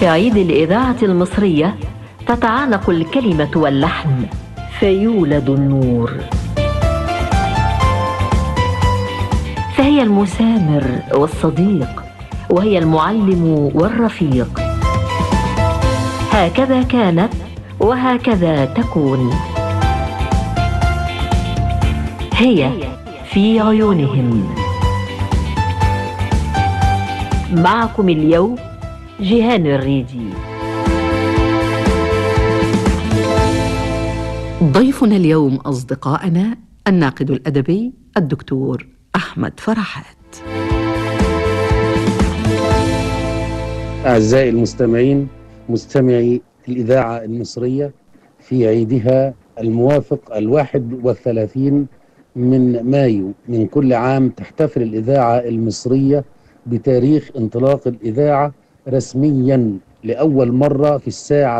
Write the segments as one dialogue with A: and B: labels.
A: في عيد الإذاعة المصرية تتعانق الكلمة واللحن فيولد النور، فهي المسامر والصديق، وهي المعلم والرفيق. هكذا كانت وهكذا تكون، هي في عيونهم. معكم اليوم جيهان الريدي.
B: ضيفنا اليوم أصدقائنا الناقد الأدبي الدكتور أحمد فرحات.
C: أعزائي المستمعين، مستمعي الإذاعة المصرية، في عيدها الموافق 31 من مايو من كل عام تحتفل الإذاعة المصرية بتاريخ انطلاق الإذاعة رسميا لأول مرة في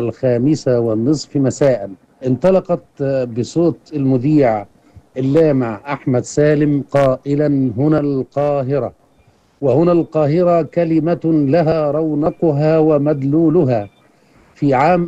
C: 5:30 مساء. انطلقت بصوت المذيع اللامع أحمد سالم قائلا: هنا القاهرة. وهنا القاهرة كلمة لها رونقها ومدلولها. في عام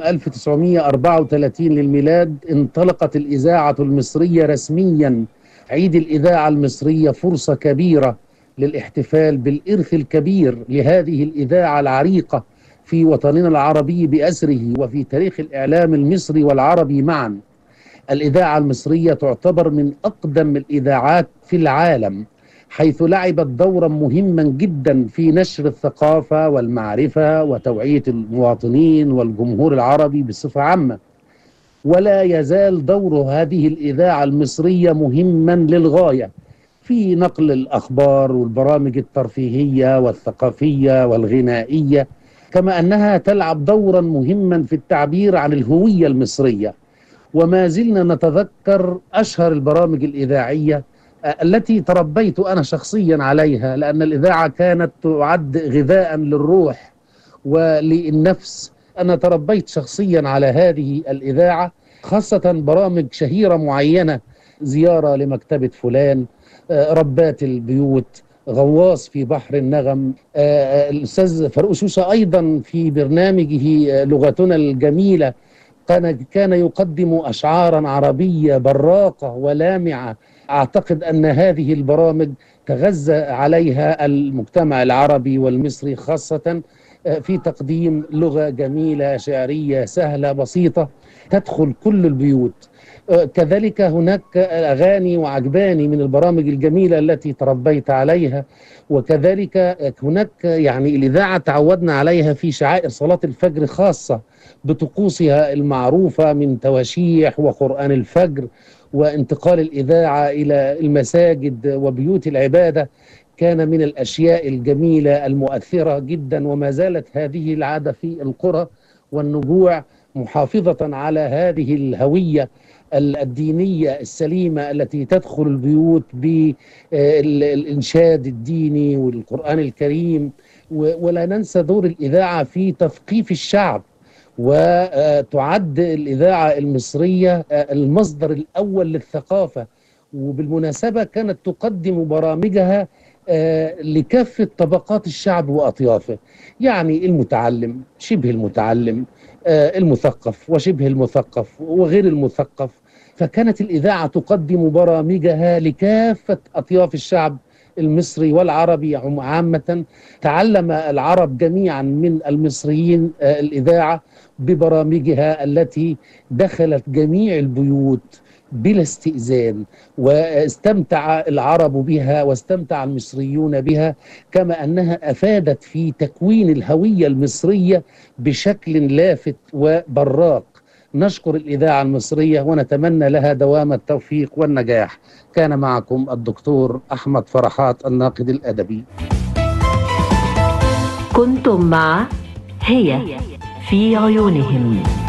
C: 1934 للميلاد انطلقت الإذاعة المصرية رسميا. عيد الإذاعة المصرية فرصة كبيرة للاحتفال بالإرث الكبير لهذه الإذاعة العريقة في وطننا العربي بأسره وفي تاريخ الإعلام المصري والعربي معا. الإذاعة المصرية تعتبر من أقدم الإذاعات في العالم، حيث لعبت دورا مهما جدا في نشر الثقافة والمعرفة وتوعية المواطنين والجمهور العربي بصفة عامة. ولا يزال دور هذه الإذاعة المصرية مهما للغاية في نقل الأخبار والبرامج الترفيهية والثقافية والغنائية، كما أنها تلعب دورا مهما في التعبير عن الهوية المصرية. وما زلنا نتذكر أشهر البرامج الإذاعية التي تربيت أنا شخصيا عليها، لأن الإذاعة كانت تعد غذاء للروح وللنفس. أنا تربيت شخصيا على هذه الإذاعة، خاصة برامج شهيرة معينة: زيارة لمكتبة فلان، ربات البيوت، غواص في بحر النغم. الأستاذ فاروق شوشة أيضا في برنامجه لغتنا الجميلة كان يقدم أشعارا عربية براقة ولامعة. أعتقد أن هذه البرامج تغذى عليها المجتمع العربي والمصري، خاصة في تقديم لغة جميلة شعرية سهلة بسيطة تدخل كل البيوت. كذلك هناك أغاني وعجباني من البرامج الجميلة التي تربيت عليها. وكذلك هناك الإذاعة تعودنا عليها في شعائر صلاة الفجر، خاصة بطقوسها المعروفة من تواشيح وقرآن الفجر، وانتقال الإذاعة إلى المساجد وبيوت العبادة كان من الأشياء الجميلة المؤثرة جدا. وما زالت هذه العادة في القرى والنجوع محافظة على هذه الهوية الدينية السليمة التي تدخل البيوت بالإنشاد الديني والقرآن الكريم. ولا ننسى دور الإذاعة في تثقيف الشعب، وتعد الإذاعة المصرية المصدر الأول للثقافة. وبالمناسبة كانت تقدم برامجها لكافة طبقات الشعب وأطيافه، يعني المتعلم، شبه المتعلم، المثقف وشبه المثقف وغير المثقف. فكانت الإذاعة تقدم برامجها لكافة أطياف الشعب المصري والعربي عامة. تعلم العرب جميعا من المصريين الإذاعة ببرامجها التي دخلت جميع البيوت بلا استئذان، واستمتع العرب بها واستمتع المصريون بها، كما أنها أفادت في تكوين الهوية المصرية بشكل لافت وبراق. نشكر الإذاعة المصرية ونتمنى لها دوام التوفيق والنجاح. كان معكم الدكتور أحمد فرحات الناقد الأدبي.
A: كنتم مع هي في عيونهم.